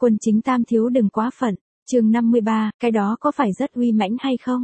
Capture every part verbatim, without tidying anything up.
Quân chính tam thiếu đừng quá phận. Chương năm mươi ba, cái đó có phải rất uy mãnh hay không?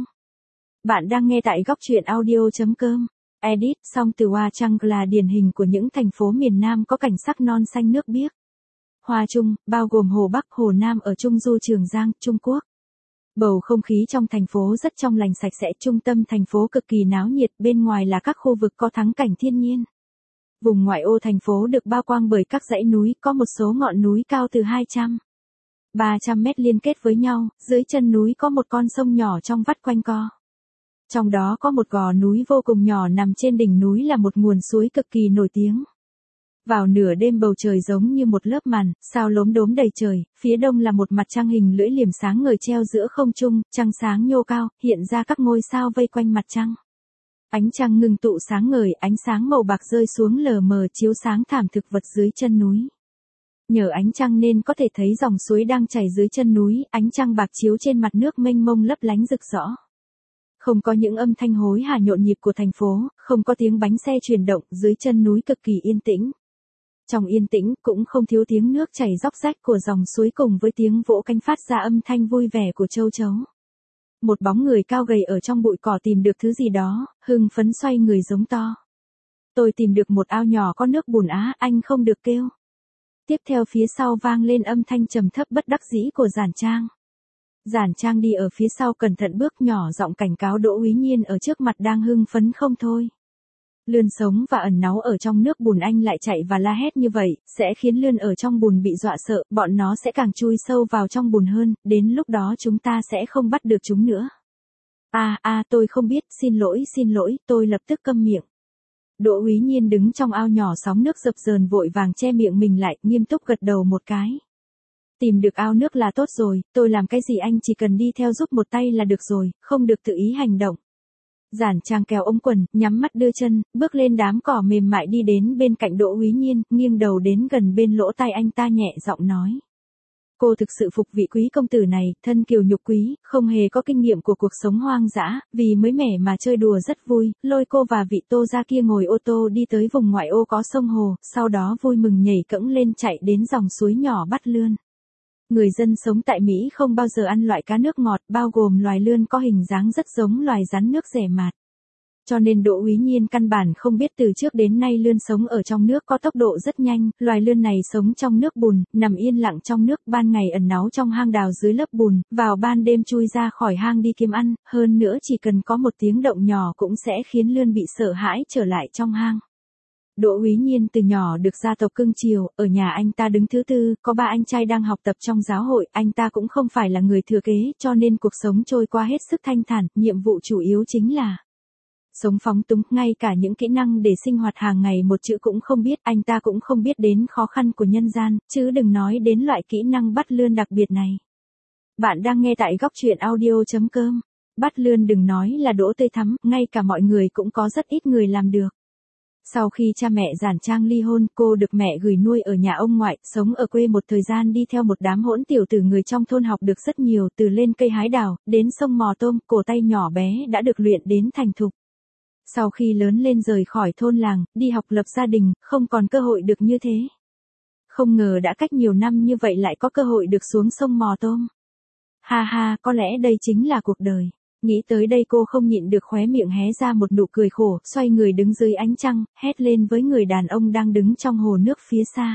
Bạn đang nghe tại góc truyện audio.com. Edit, song từ Hoa Trăng là điển hình của những thành phố miền Nam có cảnh sắc non xanh nước biếc. Hoa Trung, bao gồm Hồ Bắc, Hồ Nam ở Trung Du Trường Giang, Trung Quốc. Bầu không khí trong thành phố rất trong lành sạch sẽ, trung tâm thành phố cực kỳ náo nhiệt, bên ngoài là các khu vực có thắng cảnh thiên nhiên. Vùng ngoại ô thành phố được bao quang bởi các dãy núi, có một số ngọn núi cao từ hai trăm đến ba trăm mét liên kết với nhau, dưới chân núi có một con sông nhỏ trong vắt quanh co. Trong đó có một gò núi vô cùng nhỏ nằm trên đỉnh núi là một nguồn suối cực kỳ nổi tiếng. Vào nửa đêm bầu trời giống như một lớp màn, sao lốm đốm đầy trời, phía đông là một mặt trăng hình lưỡi liềm sáng ngời treo giữa không trung, trăng sáng nhô cao, hiện ra các ngôi sao vây quanh mặt trăng. Ánh trăng ngừng tụ sáng ngời, ánh sáng màu bạc rơi xuống lờ mờ chiếu sáng thảm thực vật dưới chân núi. Nhờ ánh trăng nên có thể thấy dòng suối đang chảy dưới chân núi, ánh trăng bạc chiếu trên mặt nước mênh mông lấp lánh rực rõ. Không có những âm thanh hối hả nhộn nhịp của thành phố, không có tiếng bánh xe chuyển động, dưới chân núi cực kỳ yên tĩnh. Trong yên tĩnh cũng không thiếu tiếng nước chảy róc rách của dòng suối cùng với tiếng vỗ cánh phát ra âm thanh vui vẻ của châu chấu. Một bóng người cao gầy ở trong bụi cỏ tìm được thứ gì đó, hưng phấn xoay người giống to. Tôi tìm được một ao nhỏ có nước bùn á, anh không được kêu. Tiếp theo phía sau vang lên âm thanh trầm thấp bất đắc dĩ của Giản Trang. Giản Trang đi ở phía sau cẩn thận bước nhỏ giọng cảnh cáo Đỗ Úy Nhiên ở trước mặt đang hưng phấn không thôi. Lươn sống và ẩn náu ở trong nước bùn, anh lại chạy và la hét như vậy, sẽ khiến lươn ở trong bùn bị dọa sợ, bọn nó sẽ càng chui sâu vào trong bùn hơn, đến lúc đó chúng ta sẽ không bắt được chúng nữa. À, à, tôi không biết, xin lỗi, xin lỗi, tôi lập tức câm miệng. Đỗ Úy Nhiên đứng trong ao nhỏ sóng nước dập dờn vội vàng che miệng mình lại, nghiêm túc gật đầu một cái. Tìm được ao nước là tốt rồi, tôi làm cái gì anh chỉ cần đi theo giúp một tay là được rồi, không được tự ý hành động. Giản Trang kéo ống quần, nhắm mắt đưa chân, bước lên đám cỏ mềm mại đi đến bên cạnh Đỗ Úy Nhiên, nghiêng đầu đến gần bên lỗ tai anh ta nhẹ giọng nói. Cô thực sự phục vị quý công tử này, thân kiều nhục quý, không hề có kinh nghiệm của cuộc sống hoang dã, vì mới mẻ mà chơi đùa rất vui, lôi cô và vị Tô gia kia ngồi ô tô đi tới vùng ngoại ô có sông hồ, sau đó vui mừng nhảy cẫng lên chạy đến dòng suối nhỏ bắt lươn. Người dân sống tại Mỹ không bao giờ ăn loại cá nước ngọt, bao gồm loài lươn có hình dáng rất giống loài rắn nước rẻ mạt. Cho nên Đỗ Úy Nhiên căn bản không biết từ trước đến nay lươn sống ở trong nước có tốc độ rất nhanh, loài lươn này sống trong nước bùn, nằm yên lặng trong nước, ban ngày ẩn náu trong hang đào dưới lớp bùn, vào ban đêm chui ra khỏi hang đi kiếm ăn, hơn nữa chỉ cần có một tiếng động nhỏ cũng sẽ khiến lươn bị sợ hãi trở lại trong hang. Đỗ Úy Nhiên từ nhỏ được gia tộc cưng chiều, ở nhà anh ta đứng thứ tư, có ba anh trai đang học tập trong giáo hội, anh ta cũng không phải là người thừa kế, cho nên cuộc sống trôi qua hết sức thanh thản, nhiệm vụ chủ yếu chính là sống phóng túng, ngay cả những kỹ năng để sinh hoạt hàng ngày một chữ cũng không biết, anh ta cũng không biết đến khó khăn của nhân gian, chứ đừng nói đến loại kỹ năng bắt lươn đặc biệt này. Bạn đang nghe tại góc truyện audio.com. Bắt lươn đừng nói là Đỗ tươi thắm, ngay cả mọi người cũng có rất ít người làm được. Sau khi cha mẹ Giản Trang ly hôn, cô được mẹ gửi nuôi ở nhà ông ngoại, sống ở quê một thời gian đi theo một đám hỗn tiểu tử người trong thôn học được rất nhiều, từ lên cây hái đào, đến sông mò tôm, cổ tay nhỏ bé đã được luyện đến thành thục. Sau khi lớn lên rời khỏi thôn làng, đi học lập gia đình, không còn cơ hội được như thế. Không ngờ đã cách nhiều năm như vậy lại có cơ hội được xuống sông mò tôm. Ha ha, có lẽ đây chính là cuộc đời. Nghĩ tới đây cô không nhịn được khóe miệng hé ra một nụ cười khổ, xoay người đứng dưới ánh trăng, hét lên với người đàn ông đang đứng trong hồ nước phía xa.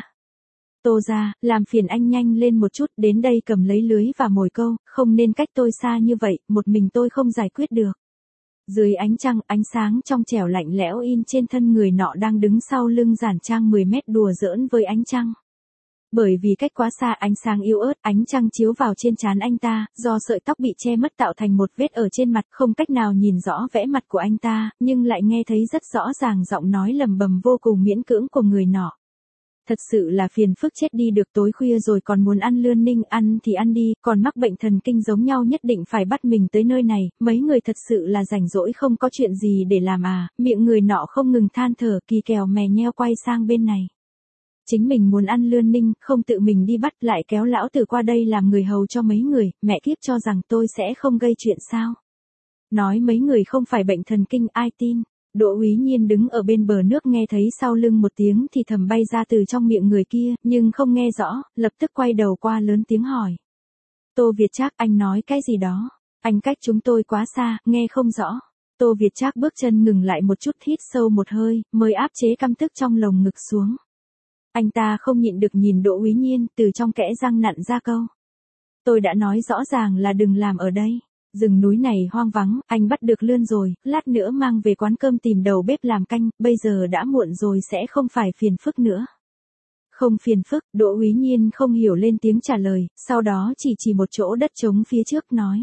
Tô gia, làm phiền anh nhanh lên một chút, đến đây cầm lấy lưới và mồi câu, không nên cách tôi xa như vậy, một mình tôi không giải quyết được. Dưới ánh trăng, ánh sáng trong trẻo lạnh lẽo in trên thân người nọ đang đứng sau lưng Giản Trang mười mét đùa giỡn với ánh trăng. Bởi vì cách quá xa, ánh sáng yếu ớt, ánh trăng chiếu vào trên trán anh ta, do sợi tóc bị che mất tạo thành một vết ở trên mặt, không cách nào nhìn rõ vẽ mặt của anh ta, nhưng lại nghe thấy rất rõ ràng giọng nói lầm bầm vô cùng miễn cưỡng của người nọ. Thật sự là phiền phức chết đi được, tối khuya rồi còn muốn ăn lươn ninh, ăn thì ăn đi, còn mắc bệnh thần kinh giống nhau nhất định phải bắt mình tới nơi này, mấy người thật sự là rảnh rỗi không có chuyện gì để làm à, miệng người nọ không ngừng than thở, kỳ kèo mè nheo quay sang bên này. Chính mình muốn ăn lươn ninh, không tự mình đi bắt, lại kéo lão tử qua đây làm người hầu cho mấy người, mẹ kiếp cho rằng tôi sẽ không gây chuyện sao. Nói mấy người không phải bệnh thần kinh, ai tin. Đỗ Úy Nhiên đứng ở bên bờ nước nghe thấy sau lưng một tiếng thì thầm bay ra từ trong miệng người kia, nhưng không nghe rõ, lập tức quay đầu qua lớn tiếng hỏi. Tô Việt Trác, anh nói cái gì đó? Anh cách chúng tôi quá xa, nghe không rõ. Tô Việt Trác bước chân ngừng lại một chút, hít sâu một hơi, mới áp chế căm tức trong lồng ngực xuống. Anh ta không nhịn được nhìn Đỗ Úy Nhiên, từ trong kẽ răng nặn ra câu. Tôi đã nói rõ ràng là đừng làm ở đây. Rừng núi này hoang vắng, anh bắt được lươn rồi, lát nữa mang về quán cơm tìm đầu bếp làm canh, bây giờ đã muộn rồi sẽ không phải phiền phức nữa. Không phiền phức, Đỗ Úy Nhiên không hiểu lên tiếng trả lời, sau đó chỉ chỉ một chỗ đất trống phía trước nói.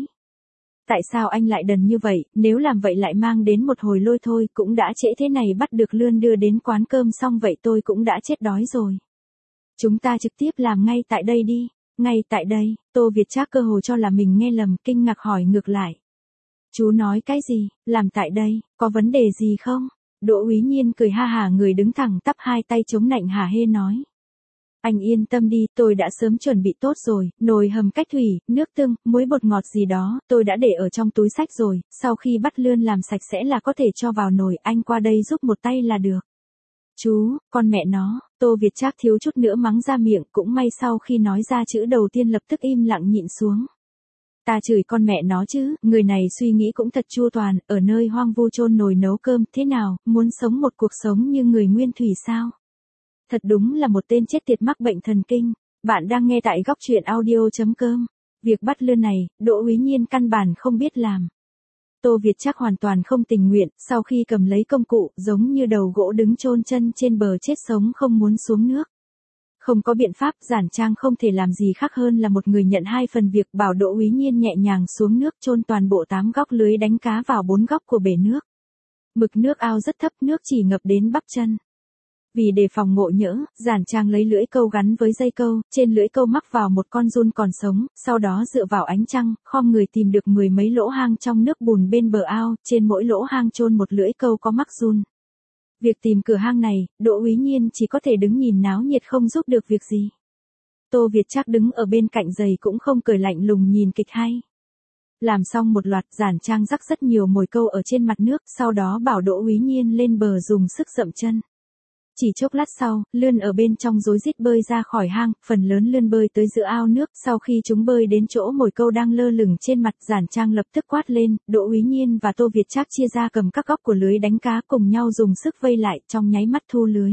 Tại sao anh lại đần như vậy, nếu làm vậy lại mang đến một hồi lôi thôi, cũng đã trễ thế này bắt được lươn đưa đến quán cơm xong vậy tôi cũng đã chết đói rồi. Chúng ta trực tiếp làm ngay tại đây đi. Ngay tại đây, Tô Việt Trác cơ hồ cho là mình nghe lầm, kinh ngạc hỏi ngược lại. Chú nói cái gì, làm tại đây, có vấn đề gì không? Đỗ Úy Nhiên cười ha hả, người đứng thẳng tắp hai tay chống nạnh hả hê nói. Anh yên tâm đi, tôi đã sớm chuẩn bị tốt rồi, nồi hầm cách thủy, nước tương, muối bột ngọt gì đó, tôi đã để ở trong túi xách rồi, sau khi bắt lươn làm sạch sẽ là có thể cho vào nồi, anh qua đây giúp một tay là được. Chú, con mẹ nó, Tô Việt Trác thiếu chút nữa mắng ra miệng, cũng may sau khi nói ra chữ đầu tiên lập tức im lặng nhịn xuống. Ta chửi con mẹ nó chứ, người này suy nghĩ cũng thật chu toàn, ở nơi hoang vu chôn nồi nấu cơm, thế nào, muốn sống một cuộc sống như người nguyên thủy sao? Thật đúng là một tên chết tiệt mắc bệnh thần kinh. Bạn đang nghe tại góc truyện audio chấm com. Việc bắt lươn này, Đỗ Úy Nhiên căn bản không biết làm. Tô Việt Trác hoàn toàn không tình nguyện, sau khi cầm lấy công cụ, giống như đầu gỗ đứng chôn chân trên bờ chết sống không muốn xuống nước. Không có biện pháp, Giản Trang không thể làm gì khác hơn là một người nhận hai phần việc, bảo Đỗ Úy Nhiên nhẹ nhàng xuống nước chôn toàn bộ tám góc lưới đánh cá vào bốn góc của bể nước. Mực nước ao rất thấp, nước chỉ ngập đến bắp chân. Vì đề phòng ngộ nhỡ, Giản Trang lấy lưỡi câu gắn với dây câu, trên lưỡi câu mắc vào một con giun còn sống, sau đó dựa vào ánh trăng, khom người tìm được mười mấy lỗ hang trong nước bùn bên bờ ao, trên mỗi lỗ hang chôn một lưỡi câu có mắc giun. Việc tìm cửa hang này, Đỗ Úy Nhiên chỉ có thể đứng nhìn náo nhiệt không giúp được việc gì. Tô Việt Trác đứng ở bên cạnh giày cũng không cười, lạnh lùng nhìn kịch hay. Làm xong một loạt, Giản Trang rắc rất nhiều mồi câu ở trên mặt nước, sau đó bảo Đỗ Úy Nhiên lên bờ dùng sức dậm chân. Chỉ chốc lát sau, lươn ở bên trong rối rít bơi ra khỏi hang, phần lớn lươn bơi tới giữa ao nước, sau khi chúng bơi đến chỗ mồi câu đang lơ lửng trên mặt, Giản Trang lập tức quát lên, Đỗ Úy Nhiên và Tô Việt Trác chia ra cầm các góc của lưới đánh cá cùng nhau dùng sức vây lại, trong nháy mắt thu lưới.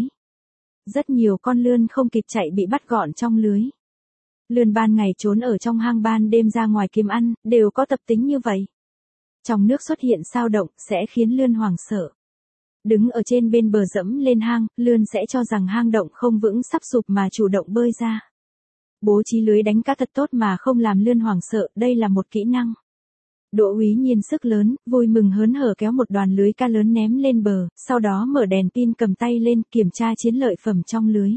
Rất nhiều con lươn không kịp chạy bị bắt gọn trong lưới. Lươn ban ngày trốn ở trong hang, ban đêm ra ngoài kiếm ăn, đều có tập tính như vậy. Trong nước xuất hiện sao động, sẽ khiến lươn hoảng sợ. Đứng ở trên bên bờ dẫm lên hang, lươn sẽ cho rằng hang động không vững sắp sụp mà chủ động bơi ra. Bố trí lưới đánh cá thật tốt mà không làm lươn hoảng sợ, đây là một kỹ năng. Đỗ Úy Nhiên sức lớn, vui mừng hớn hở kéo một đoàn lưới cá lớn ném lên bờ, sau đó mở đèn pin cầm tay lên kiểm tra chiến lợi phẩm trong lưới.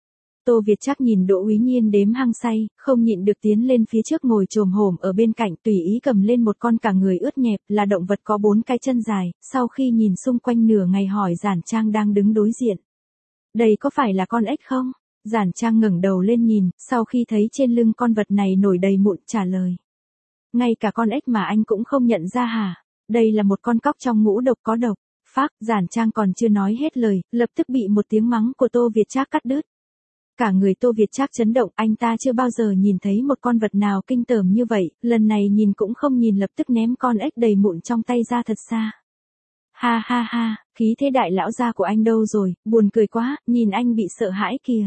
Tô Việt Trác nhìn Đỗ Úy Nhiên đếm hăng say, không nhịn được tiến lên phía trước ngồi chồm hổm ở bên cạnh, tùy ý cầm lên một con cả người ướt nhẹp, là động vật có bốn cái chân dài, sau khi nhìn xung quanh nửa ngày hỏi Giản Trang đang đứng đối diện. Đây có phải là con ếch không? Giản Trang ngẩng đầu lên nhìn, sau khi thấy trên lưng con vật này nổi đầy mụn, trả lời. Ngay cả con ếch mà anh cũng không nhận ra hả? Đây là một con cóc trong ngũ độc có độc. Phác, Giản Trang còn chưa nói hết lời, lập tức bị một tiếng mắng của Tô Việt Trác cắt đứt. Cả người Tô Việt Trác chấn động, anh ta chưa bao giờ nhìn thấy một con vật nào kinh tởm như vậy, lần này nhìn cũng không nhìn lập tức ném con ếch đầy mụn trong tay ra thật xa. Ha ha ha, khí thế đại lão gia của anh đâu rồi, buồn cười quá, nhìn anh bị sợ hãi kìa.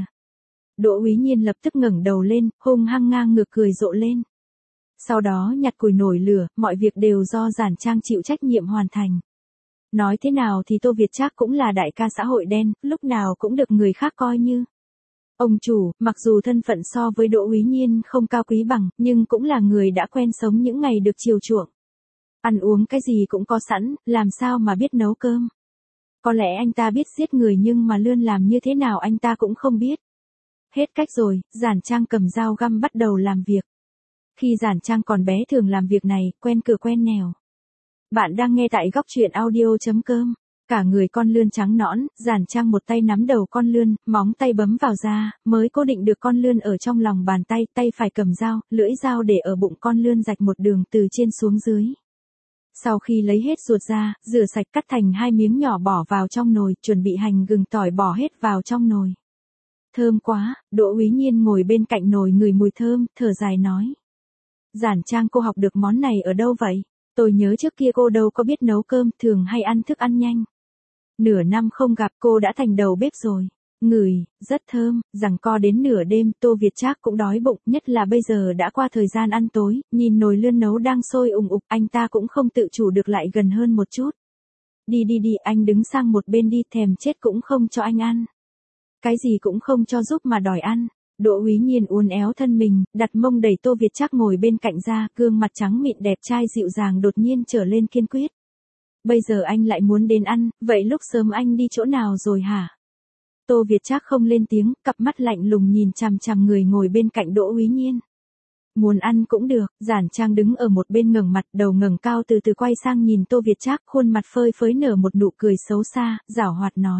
Đỗ Úy Nhiên lập tức ngẩng đầu lên, hung hăng ngang ngược cười rộ lên. Sau đó nhặt củi nổi lửa, mọi việc đều do Giản Trang chịu trách nhiệm hoàn thành. Nói thế nào thì Tô Việt Trác cũng là đại ca xã hội đen, lúc nào cũng được người khác coi như ông chủ. Mặc dù thân phận so với Đỗ Úy Nhiên không cao quý bằng, nhưng cũng là người đã quen sống những ngày được chiều chuộng. Ăn uống cái gì cũng có sẵn, làm sao mà biết nấu cơm. Có lẽ anh ta biết giết người nhưng mà lươn làm như thế nào anh ta cũng không biết. Hết cách rồi, Giản Trang cầm dao găm bắt đầu làm việc. Khi Giản Trang còn bé thường làm việc này, quen cửa quen nẻo. Bạn đang nghe tại góc truyện audio chấm com. Cả người con lươn trắng nõn, Giản Trang một tay nắm đầu con lươn, móng tay bấm vào da, mới cố định được con lươn ở trong lòng bàn tay, tay phải cầm dao, lưỡi dao để ở bụng con lươn rạch một đường từ trên xuống dưới. Sau khi lấy hết ruột ra, rửa sạch cắt thành hai miếng nhỏ bỏ vào trong nồi, chuẩn bị hành gừng tỏi bỏ hết vào trong nồi. Thơm quá, Đỗ Úy Nhiên ngồi bên cạnh nồi ngửi mùi thơm, thở dài nói. Giản Trang cô học được món này ở đâu vậy? Tôi nhớ trước kia cô đâu có biết nấu cơm, thường hay ăn thức ăn nhanh. Nửa năm không gặp cô đã thành đầu bếp rồi. Ngửi, rất thơm, giằng co đến nửa đêm, Tô Việt Trác cũng đói bụng, nhất là bây giờ đã qua thời gian ăn tối, nhìn nồi lươn nấu đang sôi ùng ục, anh ta cũng không tự chủ được lại gần hơn một chút. Đi đi đi, anh đứng sang một bên đi, thèm chết cũng không cho anh ăn. Cái gì cũng không cho giúp mà đòi ăn. Đỗ Úy Nhiên uốn éo thân mình, đặt mông đẩy Tô Việt Trác ngồi bên cạnh ra, gương mặt trắng mịn đẹp trai dịu dàng đột nhiên trở lên kiên quyết. Bây giờ anh lại muốn đến ăn, vậy lúc sớm anh đi chỗ nào rồi hả? Tô Việt Trác không lên tiếng, cặp mắt lạnh lùng nhìn chằm chằm người ngồi bên cạnh Đỗ Úy Nhiên. Muốn ăn cũng được, Giản Trang đứng ở một bên ngẩng mặt, đầu ngẩng cao từ từ quay sang nhìn Tô Việt Trác, khuôn mặt phơi phới nở một nụ cười xấu xa, giảo hoạt nói.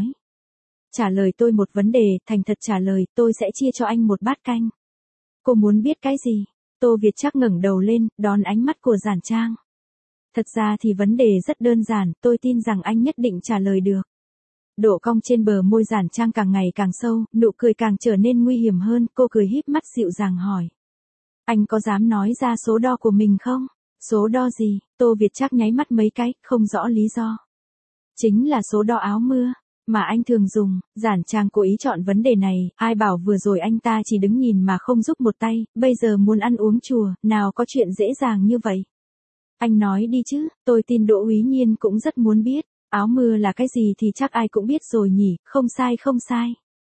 Trả lời tôi một vấn đề, thành thật trả lời, tôi sẽ chia cho anh một bát canh. Cô muốn biết cái gì? Tô Việt Trác ngẩng đầu lên, đón ánh mắt của Giản Trang. Thật ra thì vấn đề rất đơn giản, tôi tin rằng anh nhất định trả lời được. Độ cong trên bờ môi Giản Trang càng ngày càng sâu, nụ cười càng trở nên nguy hiểm hơn, cô cười híp mắt dịu dàng hỏi. Anh có dám nói ra số đo của mình không? Số đo gì? Tô Việt Trác nháy mắt mấy cái, không rõ lý do. Chính là số đo áo mưa, mà anh thường dùng. Giản Trang cố ý chọn vấn đề này, ai bảo vừa rồi anh ta chỉ đứng nhìn mà không giúp một tay, bây giờ muốn ăn uống chùa, nào có chuyện dễ dàng như vậy. Anh nói đi chứ, tôi tin Đỗ Úy Nhiên cũng rất muốn biết. Áo mưa là cái gì thì chắc ai cũng biết rồi nhỉ, không sai không sai.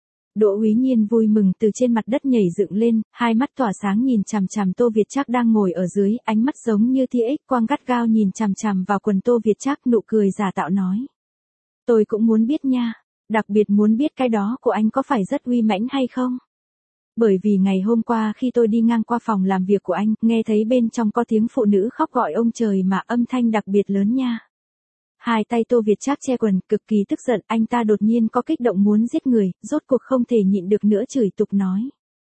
Đỗ Úy Nhiên vui mừng từ trên mặt đất nhảy dựng lên, hai mắt tỏa sáng nhìn chằm chằm Tô Việt Trác đang ngồi ở dưới, ánh mắt giống như tia ích quang gắt gao nhìn chằm chằm vào quần Tô Việt Trác, nụ cười giả tạo nói. Tôi cũng muốn biết nha, đặc biệt muốn biết cái đó của anh có phải rất uy mãnh hay không? Bởi vì ngày hôm qua khi tôi đi ngang qua phòng làm việc của anh, nghe thấy bên trong có tiếng phụ nữ khóc gọi ông trời mà âm thanh đặc biệt lớn nha. Hai tay Tô Việt Trác che quần, cực kỳ tức giận, anh ta đột nhiên có kích động muốn giết người, rốt cuộc không thể nhịn được nữa chửi tục nói.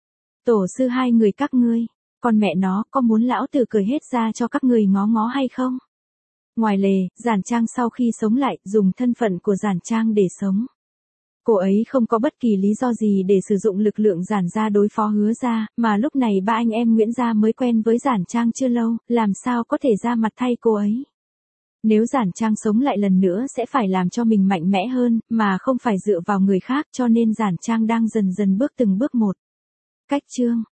Tổ sư hai người các ngươi, con mẹ nó, có muốn lão tử cười hết ra cho các người ngó ngó hay không? Ngoài lề, Giản Trang sau khi sống lại, dùng thân phận của Giản Trang để sống. Cô ấy không có bất kỳ lý do gì để sử dụng lực lượng Giản gia đối phó Hứa gia, mà lúc này ba anh em Nguyễn gia mới quen với Giản Trang chưa lâu, làm sao có thể ra mặt thay cô ấy. Nếu Giản Trang sống lại lần nữa sẽ phải làm cho mình mạnh mẽ hơn, mà không phải dựa vào người khác, cho nên Giản Trang đang dần dần bước từng bước một. Cách chương